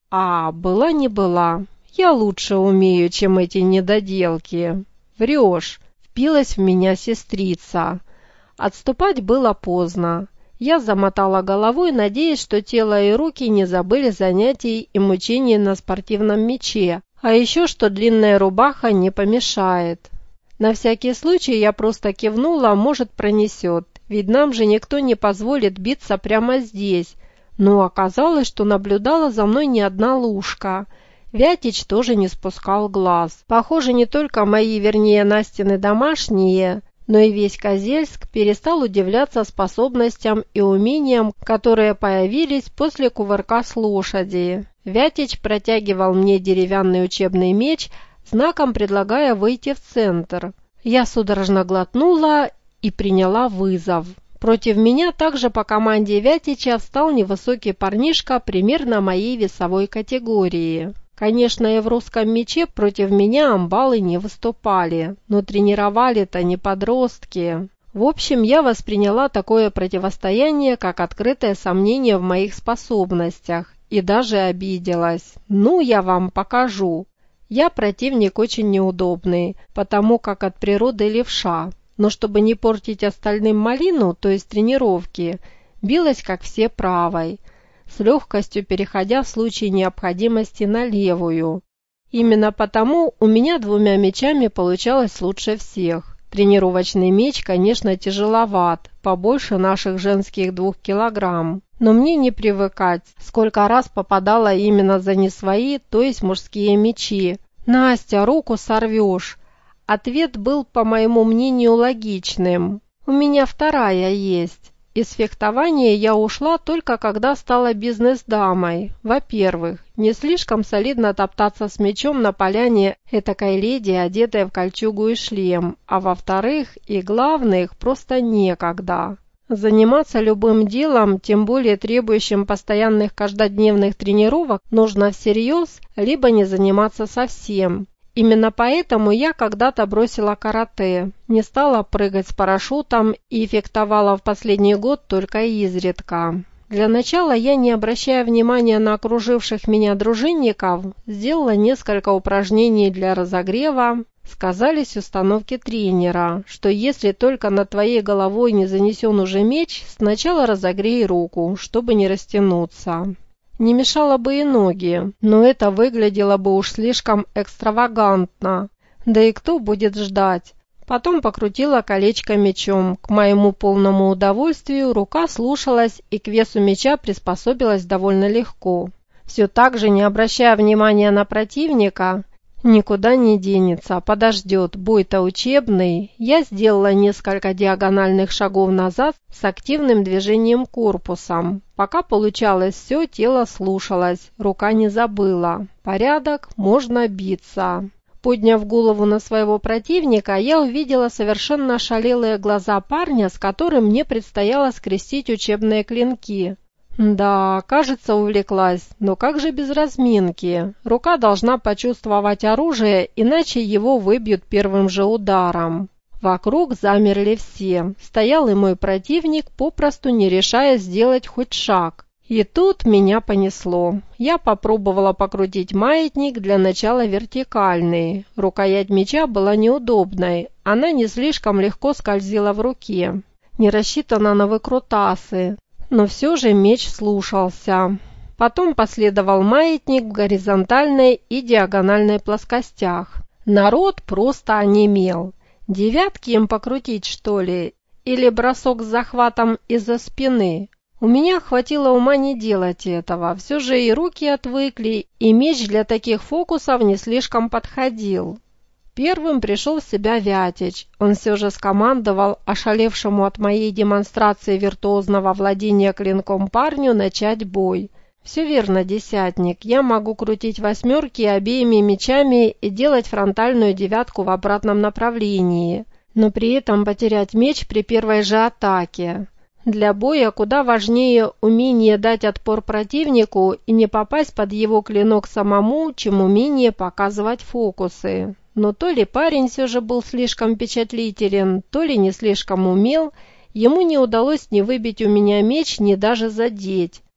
А, была не была. Я лучше умею, чем эти недоделки. Врешь, впилась в меня сестрица. Отступать было поздно. Я замотала головой, надеясь, что тело и руки не забыли занятий и мучений на спортивном мяче, а еще что длинная рубаха не помешает. На всякий случай я просто кивнула, может, пронесет, ведь нам же никто не позволит биться прямо здесь. Но оказалось, что наблюдала за мной не одна лушка. Вятич тоже не спускал глаз. Похоже, не только мои, вернее, Настины домашние, но и весь Козельск перестал удивляться способностям и умениям, которые появились после кувырка с лошади. Вятич протягивал мне деревянный учебный меч, знаком предлагая выйти в центр. Я судорожно глотнула и приняла вызов. Против меня также по команде Вятича встал невысокий парнишка примерно моей весовой категории. Конечно, и в русском мече против меня амбалы не выступали, но тренировали-то не подростки. В общем, я восприняла такое противостояние как открытое сомнение в моих способностях и даже обиделась. Ну, я вам покажу. Я противник очень неудобный, потому как от природы левша, но чтобы не портить остальным малину, то есть тренировки, билась как все правой, с легкостью переходя в случае необходимости на левую. Именно потому у меня двумя мечами получалось лучше всех. Тренировочный меч, конечно, тяжеловат, побольше наших женских 2 килограмм. Но мне не привыкать, сколько раз попадала именно за не свои, то есть мужские мечи. «Настя, руку сорвешь!» Ответ был, по моему мнению, логичным. У меня вторая есть. Из фехтования я ушла только когда стала бизнес-дамой. Во-первых, не слишком солидно топтаться с мечом на поляне этакой леди, одетой в кольчугу и шлем. А во-вторых, и главных, просто некогда. Заниматься любым делом, тем более требующим постоянных каждодневных тренировок, нужно всерьез, либо не заниматься совсем. Именно поэтому я когда-то бросила карате, не стала прыгать с парашютом и фехтовала в последний год только изредка. Для начала я, не обращая внимания на окруживших меня дружинников, сделала несколько упражнений для разогрева. Сказались установки тренера, что если только над твоей головой не занесен уже меч, сначала разогрей руку, чтобы не растянуться. Не мешало бы и ноги, но это выглядело бы уж слишком экстравагантно. Да и кто будет ждать? Потом покрутила колечко мечом. К моему полному удовольствию рука слушалась и к весу меча приспособилась довольно легко. Все так же, не обращая внимания на противника, никуда не денется, подождет, бой-то учебный, я сделала несколько диагональных шагов назад с активным движением корпусом. Пока получалось все, тело слушалось, рука не забыла. Порядок, можно биться. Подняв голову на своего противника, я увидела совершенно ошалелые глаза парня, с которым мне предстояло скрестить учебные клинки. Да, кажется, увлеклась, но как же без разминки? Рука должна почувствовать оружие, иначе его выбьют первым же ударом. Вокруг замерли все. Стоял и мой противник, попросту не решая сделать хоть шаг. И тут меня понесло. Я попробовала покрутить маятник, для начала вертикальный. Рукоять меча была неудобной, она не слишком легко скользила в руке. Не рассчитана на выкрутасы. Но все же меч слушался. Потом последовал маятник в горизонтальной и диагональной плоскостях. Народ просто онемел. Девятки им покрутить, что ли? Или бросок с захватом из-за спины? У меня хватило ума не делать этого. Все же и руки отвыкли, и меч для таких фокусов не слишком подходил. Первым пришел в себя Вятич. Он все же скомандовал ошалевшему от моей демонстрации виртуозного владения клинком парню начать бой. «Все верно, десятник. Я могу крутить восьмерки обеими мечами и делать фронтальную девятку в обратном направлении, но при этом потерять меч при первой же атаке. Для боя куда важнее умение дать отпор противнику и не попасть под его клинок самому, чем умение показывать фокусы». Но то ли парень все же был слишком впечатлителен, то ли не слишком умел, ему не удалось ни выбить у меня меч, ни даже задеть.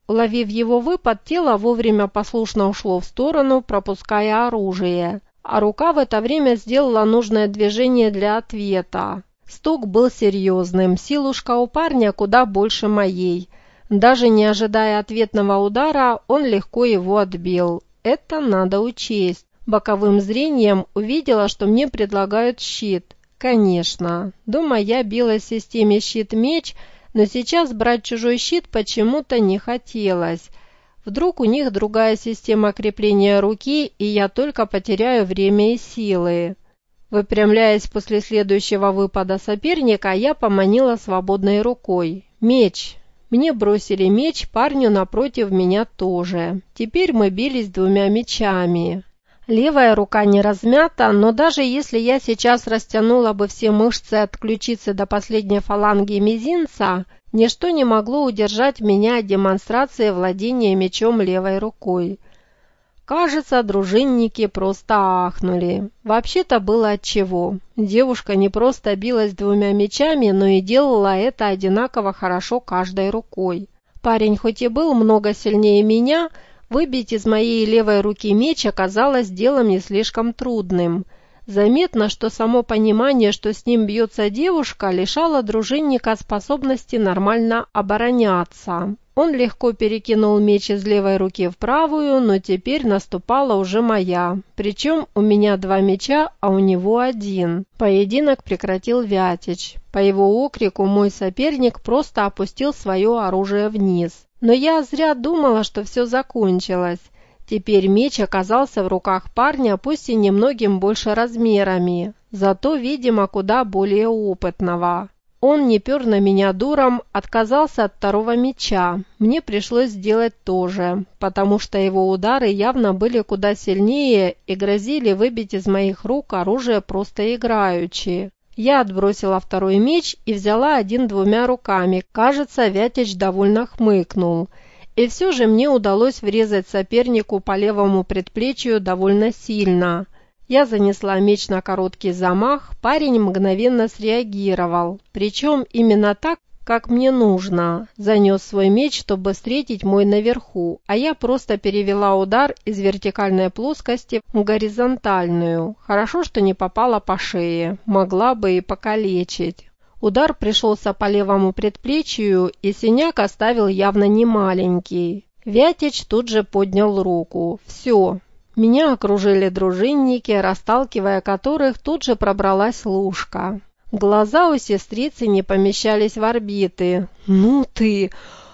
Уловив его выпад, тело вовремя послушно ушло в сторону, пропуская оружие, а рука в это время сделала нужное движение для ответа. Стук был серьезным, силушка у парня куда больше моей. Даже не ожидая ответного удара, он легко его отбил. Это надо учесть. Боковым зрением увидела, что мне предлагают щит. Конечно, дома я била в системе щит-меч, но сейчас брать чужой щит почему-то не хотелось. Вдруг у них другая система крепления руки, и я только потеряю время и силы. Выпрямляясь после следующего выпада соперника, я поманила свободной рукой. Меч. Мне бросили меч, парню напротив меня тоже. Теперь мы бились двумя мечами. Левая рука не размята, но даже если я сейчас растянула бы все мышцы от ключицы до последней фаланги мизинца, ничто не могло удержать меня от демонстрации владения мечом левой рукой. Кажется, дружинники просто ахнули. Вообще-то было отчего. Девушка не просто билась двумя мечами, но и делала это одинаково хорошо каждой рукой. Парень хоть и был много сильнее меня, выбить из моей левой руки меч оказалось делом не слишком трудным. Заметно, что само понимание, что с ним бьется девушка, лишало дружинника способности нормально обороняться. Он легко перекинул меч из левой руки в правую, но теперь наступала уже моя. Причем у меня два меча, а у него один. Поединок прекратил Вятич. По его окрику мой соперник просто опустил свое оружие вниз. Но я зря думала, что все закончилось. Теперь меч оказался в руках парня, пусть и немногим больше размерами, зато, видимо, куда более опытного. Он не пер на меня дуром, отказался от второго меча. Мне пришлось сделать то же, потому что его удары явно были куда сильнее и грозили выбить из моих рук оружие просто играючи. Я отбросила второй меч и взяла один двумя руками. Кажется, Вятич довольно хмыкнул. И все же мне удалось врезать сопернику по левому предплечью довольно сильно. Я занесла меч на короткий замах, парень мгновенно среагировал, причем именно так, как мне нужно. Занес свой меч, чтобы встретить мой наверху, а я просто перевела удар из вертикальной плоскости в горизонтальную. Хорошо, что не попала по шее, могла бы и покалечить. Удар пришелся по левому предплечью, и синяк оставил явно не маленький. Вятич тут же поднял руку. Все. Меня окружили дружинники, расталкивая которых тут же пробралась Лушка. Глаза у сестрицы не помещались в орбиты. «Ну ты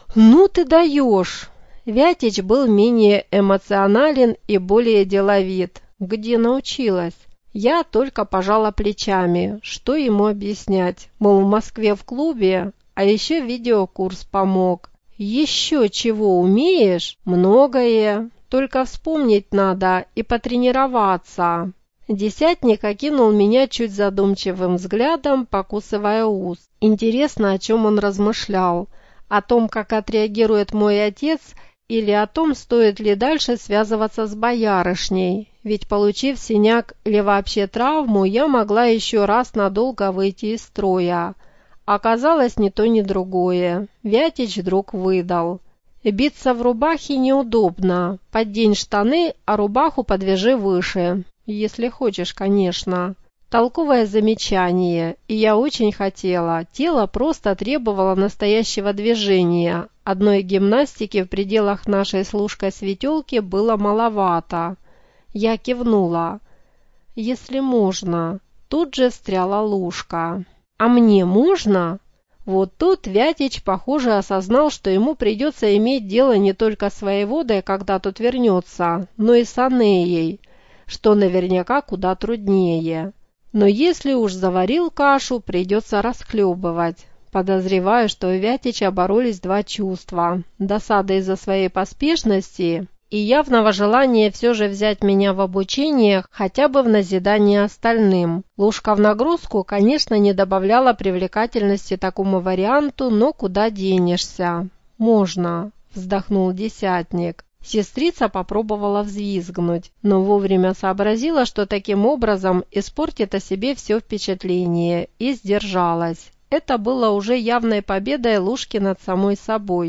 даешь!» Вятич был менее эмоционален и более деловит. Где научилась? Я только пожала плечами. Что ему объяснять? Мол, в Москве в клубе, а еще видеокурс помог. Еще чего умеешь? Многое. Только вспомнить надо и потренироваться. Десятник окинул меня чуть задумчивым взглядом, покусывая ус. Интересно, о чем он размышлял. О том, как отреагирует мой отец, или о том, стоит ли дальше связываться с боярышней. Ведь, получив синяк или вообще травму, я могла еще раз надолго выйти из строя. Оказалось, ни то, ни другое. Вятич вдруг выдал. Биться в рубахе неудобно. Поддень штаны, а рубаху подвяжи выше. Если хочешь, конечно. Толковое замечание, и я очень хотела. Тело просто требовало настоящего движения. Одной гимнастики в пределах нашей с Лушкой светелки было маловато. Я кивнула. «Если можно». Тут же встряла Лушка. «А мне можно?» Вот тут Вятич, похоже, осознал, что ему придется иметь дело не только с воеводой, когда тот вернется, но и с Анеей, что наверняка куда труднее. Но если уж заварил кашу, придется расхлебывать. Подозреваю, что у Вятича боролись два чувства – досада из-за своей поспешности и явного желания все же взять меня в обучение хотя бы в назидание остальным. Лушка в нагрузку, конечно, не добавляла привлекательности такому варианту, но куда денешься? «Можно», – вздохнул десятник. Сестрица попробовала взвизгнуть, но вовремя сообразила, что таким образом испортит о себе все впечатление, и сдержалась. Это было уже явной победой Лушки над самой собой.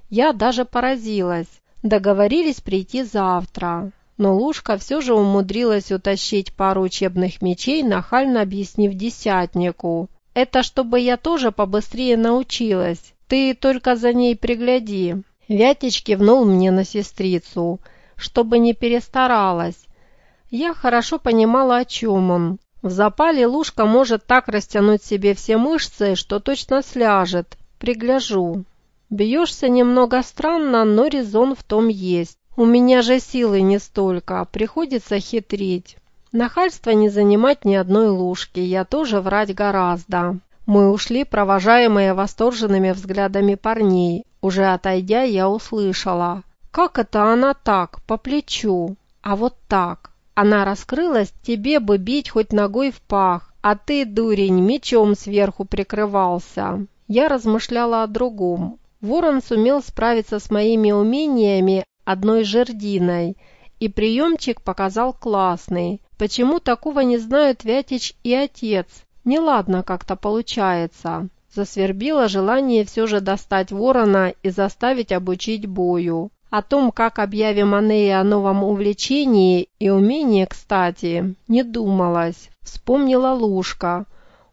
Я даже поразилась. Договорились прийти завтра. Но Лушка все же умудрилась утащить пару учебных мечей, нахально объяснив десятнику. «Это чтобы я тоже побыстрее научилась. Ты только за ней пригляди». Вятич кивнул мне на сестрицу, чтобы не перестаралась. Я хорошо понимала, о чем он. В запале Лушка может так растянуть себе все мышцы, что точно сляжет. Пригляжу. Бьешься немного странно, но резон в том есть. У меня же силы не столько, приходится хитрить. Нахальство не занимать ни одной Лушки, я тоже врать гораздо. Мы ушли, провожаемые восторженными взглядами парней. Уже отойдя, я услышала. Как это она так, по плечу? А вот так. Она раскрылась, тебе бы бить хоть ногой в пах, а ты, дурень, мечом сверху прикрывался. Я размышляла о другом. Ворон сумел справиться с моими умениями одной жердиной, и приемчик показал классный. Почему такого не знают Вятич и отец? Неладно как-то получается. Засвербило желание все же достать ворона и заставить обучить бою. О том, как объявим Анее о новом увлечении и умении, кстати, не думалось. Вспомнила Лушка.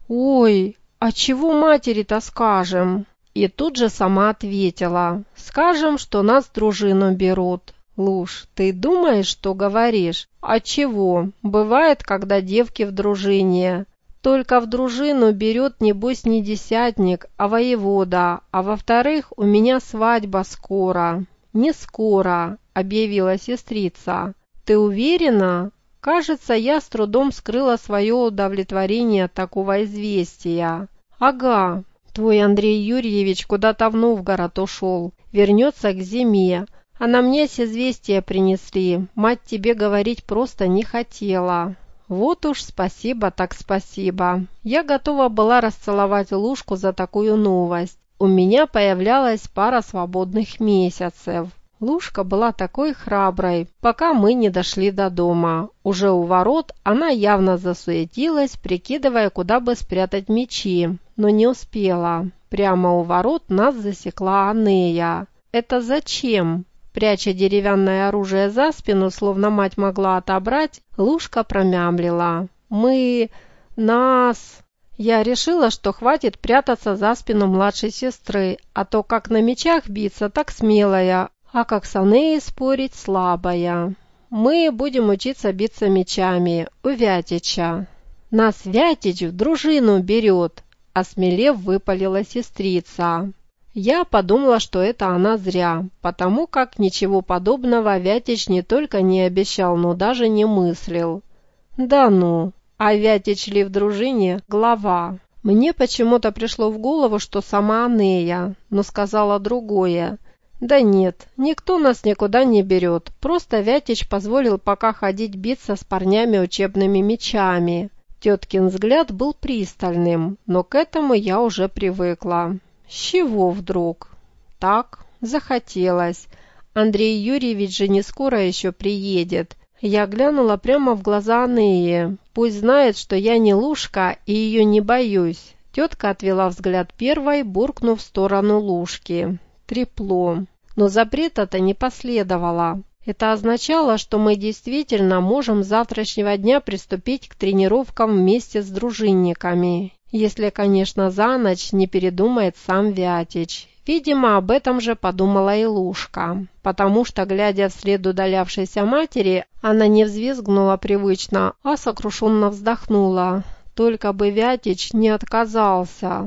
«Ой, а чего матери-то скажем?» И тут же сама ответила. «Скажем, что нас в дружину берут». «Луж, ты думаешь, что говоришь? А чего? Бывает, когда девки в дружине. Только в дружину берет, небось, не десятник, а воевода. А во-вторых, у меня свадьба скоро». «Не скоро», — объявила сестрица. «Ты уверена?» Кажется, я с трудом скрыла свое удовлетворение от такого известия. «Ага, твой Андрей Юрьевич куда-то в Новгород ушел. Вернется к зиме. А на мне с известия принесли. Мать тебе говорить просто не хотела». Вот уж спасибо так спасибо. Я готова была расцеловать Лушку за такую новость. У меня появлялась пара свободных месяцев. Лушка была такой храброй, пока мы не дошли до дома. Уже у ворот она явно засуетилась, прикидывая, куда бы спрятать мечи, но не успела. Прямо у ворот нас засекла Анея. «Это зачем?» Пряча деревянное оружие за спину, словно мать могла отобрать, Лушка промямлила. «Мы... нас...» Я решила, что хватит прятаться за спину младшей сестры, а то как на мечах биться, так смелая, а как с Анеей спорить слабая. Мы будем учиться биться мечами у Вятича. Нас Вятич в дружину берет, осмелев выпалила сестрица. Я подумала, что это она зря, потому как ничего подобного Вятич не только не обещал, но даже не мыслил. Да ну! А Вятич ли в дружине глава? Мне почему-то пришло в голову, что сама Анея, но сказала другое. Да нет, никто нас никуда не берет, просто Вятич позволил пока ходить биться с парнями учебными мечами. Теткин взгляд был пристальным, но к этому я уже привыкла. С чего вдруг? Так, захотелось. Андрей Юрьевич же не скоро еще приедет. Я глянула прямо в глаза Анеи. Пусть знает, что я не Лушка и ее не боюсь. Тетка отвела взгляд первой, буркнув в сторону Лушки. Трепло. Но запрета-то не последовало. Это означало, что мы действительно можем с завтрашнего дня приступить к тренировкам вместе с дружинниками. Если, конечно, за ночь не передумает сам Вятич. Видимо, об этом же подумала и Лушка, потому что, глядя вслед удалявшейся матери, она не взвизгнула привычно, а сокрушенно вздохнула. Только бы Вятич не отказался.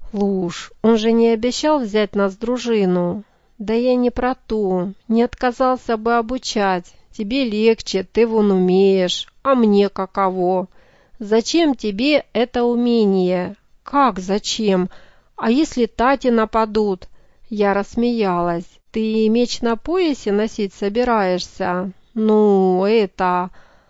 «Луж, он же не обещал взять нас в дружину». «Да я не про то. Не отказался бы обучать. Тебе легче, ты вон умеешь. А мне каково? Зачем тебе это умение?» «Как зачем? А если тати нападут?» Я рассмеялась. «Ты меч на поясе носить собираешься?» «Ну, это...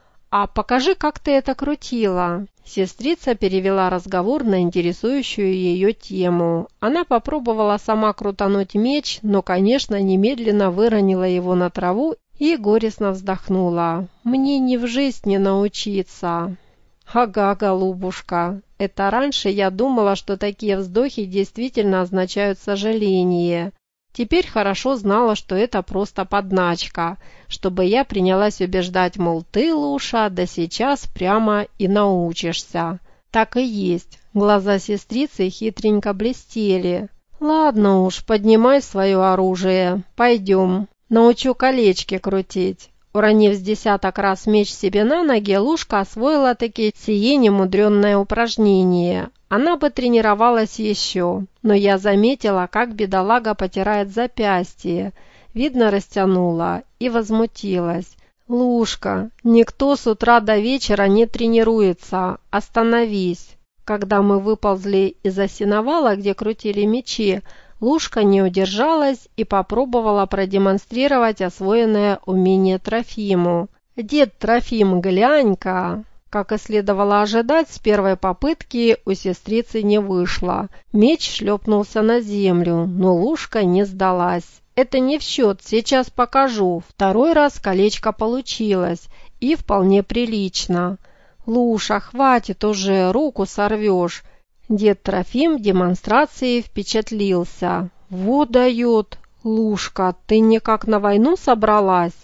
А покажи, как ты это крутила». Сестрица перевела разговор на интересующую ее тему. Она попробовала сама крутануть меч, но, конечно, немедленно выронила его на траву и горестно вздохнула. «Мне ни в жизнь не научиться». «Ага, голубушка, это раньше я думала, что такие вздохи действительно означают сожаление. Теперь хорошо знала, что это просто подначка, чтобы я принялась убеждать, мол, ты, Луша, да сейчас прямо и научишься. Так и есть. Глаза сестрицы хитренько блестели. Ладно уж, поднимай свое оружие. Пойдем. Научу колечки крутить. Уронив с десяток раз меч себе на ноги, Лушка освоила-таки сие немудренное упражнение. Она бы тренировалась еще, но я заметила, как бедолага потирает запястье. Видно, растянула и возмутилась. «Лушка, никто с утра до вечера не тренируется. Остановись!» Когда мы выползли из-за сеновала, где крутили мечи, Лушка не удержалась и попробовала продемонстрировать освоенное умение Трофиму. «Дед Трофим, глянь-ка!» Как и следовало ожидать, с первой попытки у сестрицы не вышло. Меч шлепнулся на землю, но Лушка не сдалась. «Это не в счет, сейчас покажу». Второй раз колечко получилось, и вполне прилично. «Луша, хватит уже, руку сорвешь». Дед Трофим демонстрацией впечатлился. «Вот дает! Лушка, ты никак на войну собралась?»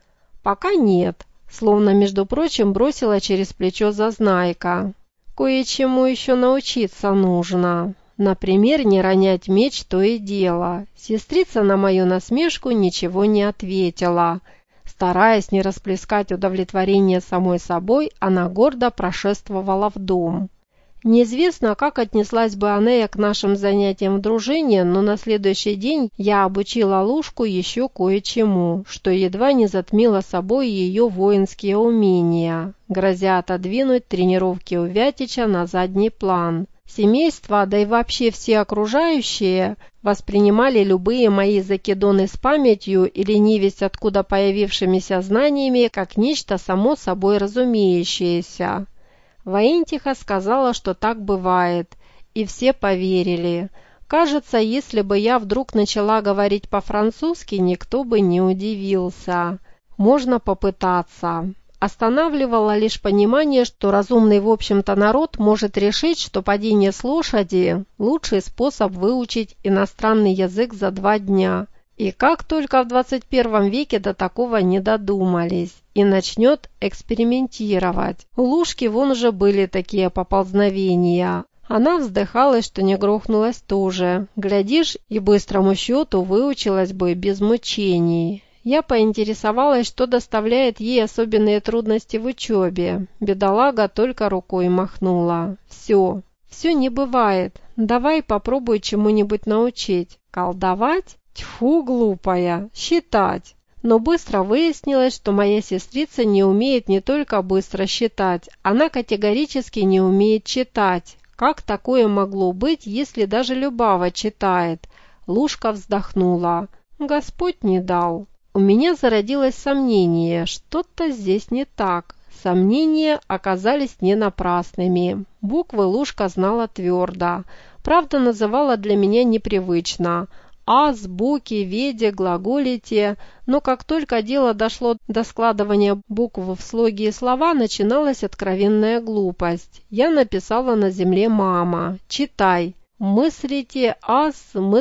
«Пока нет», словно, между прочим, бросила через плечо Зазнайка. «Кое-чему еще научиться нужно. Например, не ронять меч, то и дело». Сестрица на мою насмешку ничего не ответила. Стараясь не расплескать удовлетворение самой собой, она гордо прошествовала в дом. Неизвестно, как отнеслась бы Анея к нашим занятиям в дружине, но на следующий день я обучила Лушку еще кое-чему, что едва не затмило собой ее воинские умения, грозя отодвинуть тренировки у Вятича на задний план. Семейство, да и вообще все окружающие, воспринимали любые мои закидоны с памятью или невесть откуда появившимися знаниями как нечто само собой разумеющееся. Воинтиха сказала, что так бывает, и все поверили. Кажется, если бы я вдруг начала говорить по-французски, никто бы не удивился. Можно попытаться. Останавливало лишь понимание, что разумный, в общем-то, народ может решить, что падение с лошади – лучший способ выучить иностранный язык за 2 дня. И как только в 21 веке до такого не додумались, и начнет экспериментировать. У Лушки вон уже были такие поползновения. Она вздыхала, что не грохнулась тоже. Глядишь, и быстрому счету выучилась бы без мучений. Я поинтересовалась, что доставляет ей особенные трудности в учебе. Бедолага только рукой махнула. Все не бывает. Давай попробуй чему-нибудь научить. Колдовать? Тьфу, глупая, считать. Но быстро выяснилось, что моя сестрица не умеет не только быстро считать, она категорически не умеет читать. Как такое могло быть, если даже Любава читает? Лушка вздохнула. Господь не дал. У меня зародилось сомнение, что-то здесь не так. Сомнения оказались не напрасными. Буквы Лушка знала твердо. Правда, называла для меня непривычно. Азбуки, веде, глаголите, но как только дело дошло до складывания букв в слоги и слова, начиналась откровенная глупость. Я написала на земле «мама». «Читай». «Мыслите аз,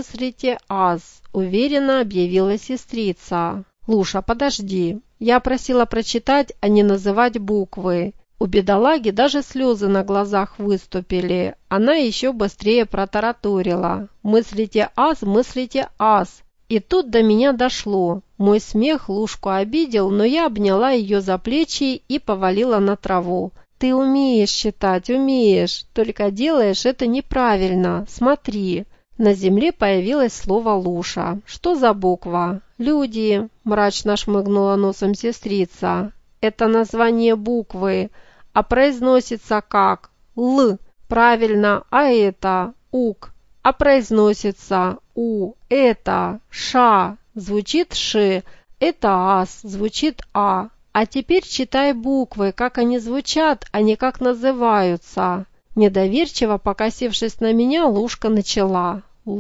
уверенно объявила сестрица. «Луша, подожди. Я просила прочитать, а не называть буквы». У бедолаги даже слезы на глазах выступили. Она еще быстрее протараторила. «Мыслите аз». И тут до меня дошло. Мой смех Лушку обидел, но я обняла ее за плечи и повалила на траву. «Ты умеешь считать, умеешь, только делаешь это неправильно. Смотри». На земле появилось слово «Луша». «Что за буква?» «Люди», – мрачно шмыгнула носом сестрица. «Это название буквы. А произносится как? Л. Правильно, а это ук. А произносится у. Это ша. Звучит ши. Это ас. Звучит а. А теперь читай буквы, как они звучат, а не как называются». Недоверчиво покосившись на меня, Лушка начала.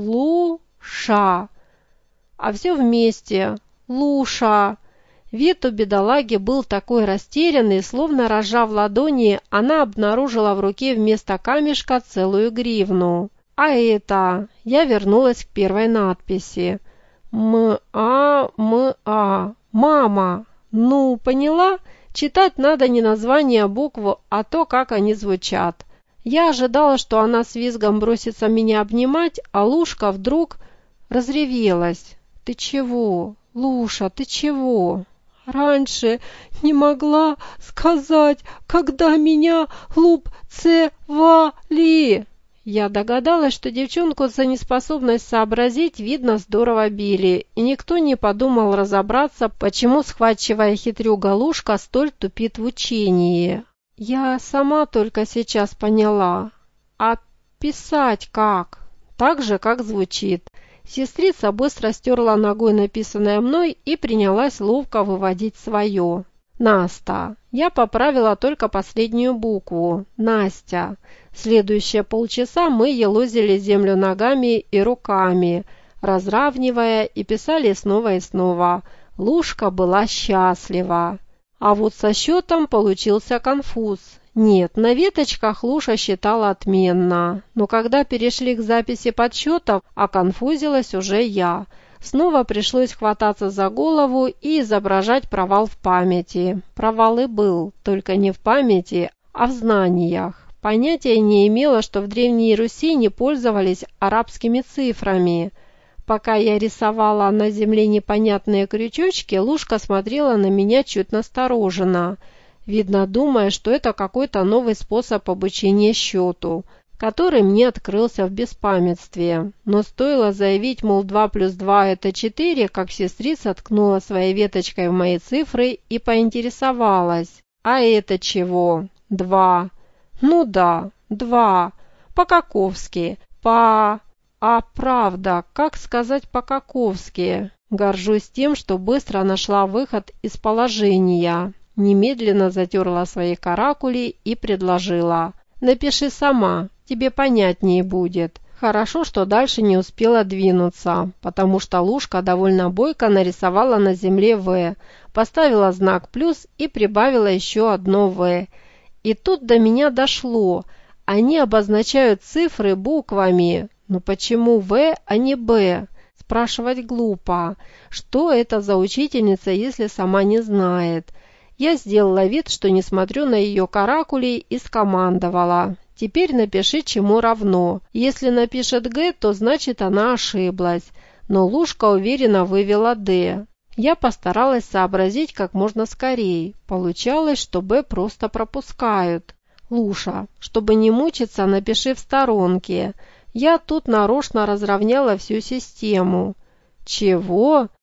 Луша. А все вместе. Луша. Вид у бедолаги был такой растерянный, словно, разжав ладони, она обнаружила в руке вместо камешка целую гривну. А это... Я вернулась к первой надписи. М-а. Мама. Ну, поняла? Читать надо не название букв, а то, как они звучат. Я ожидала, что она с визгом бросится меня обнимать, а Лушка вдруг разревелась. «Ты чего, Луша, ты чего?» «Раньше не могла сказать, когда меня лупцевали!» Я догадалась, что девчонку за неспособность сообразить, видно, здорово били, и никто не подумал разобраться, почему схватчивая хитрюга Лушка столь тупит в учении. Я сама только сейчас поняла. А писать как? Так же, как звучит. Сестрица быстро стерла ногой написанное мной и принялась ловко выводить свое. Наста. Я поправила только последнюю букву. Настя. Следующие полчаса мы елозили землю ногами и руками, разравнивая, и писали снова и снова. Лушка была счастлива. А вот со счетом получился конфуз. Нет, на веточках Луша считала отменно, но когда перешли к записи подсчетов, оконфузилась уже я. Снова пришлось хвататься за голову и изображать провал в памяти. Провал и был, только не в памяти, а в знаниях. Понятия не имела, что в Древней Руси не пользовались арабскими цифрами. Пока я рисовала на земле непонятные крючочки, Лушка смотрела на меня чуть настороженно, видно, думая, что это какой-то новый способ обучения счету, который мне открылся в беспамятстве. Но стоило заявить, мол, 2 плюс 2 это 4, как сестрица ткнула своей веточкой в мои цифры и поинтересовалась. А это чего? 2. Ну да, 2. По-каковски. А правда, как сказать по-каковски? Горжусь тем, что быстро нашла выход из положения. Немедленно затерла свои каракули и предложила. Напиши сама, тебе понятнее будет. Хорошо, что дальше не успела двинуться, потому что Лушка довольно бойко нарисовала на земле «В», поставила знак «плюс» и прибавила еще одно «В». И тут до меня дошло. Они обозначают цифры буквами. Но почему «В», а не «Б»? Спрашивать глупо. Что это за учительница, если сама не знает? Я сделала вид, что не смотрю на ее каракули и скомандовала. Теперь напиши, чему равно. Если напишет «Г», то значит она ошиблась. Но Лушка уверенно вывела «Д». Я постаралась сообразить как можно скорее. Получалось, что «Б» просто пропускают. Луша, чтобы не мучиться, напиши в сторонке. Я тут нарочно разровняла всю систему. Чего?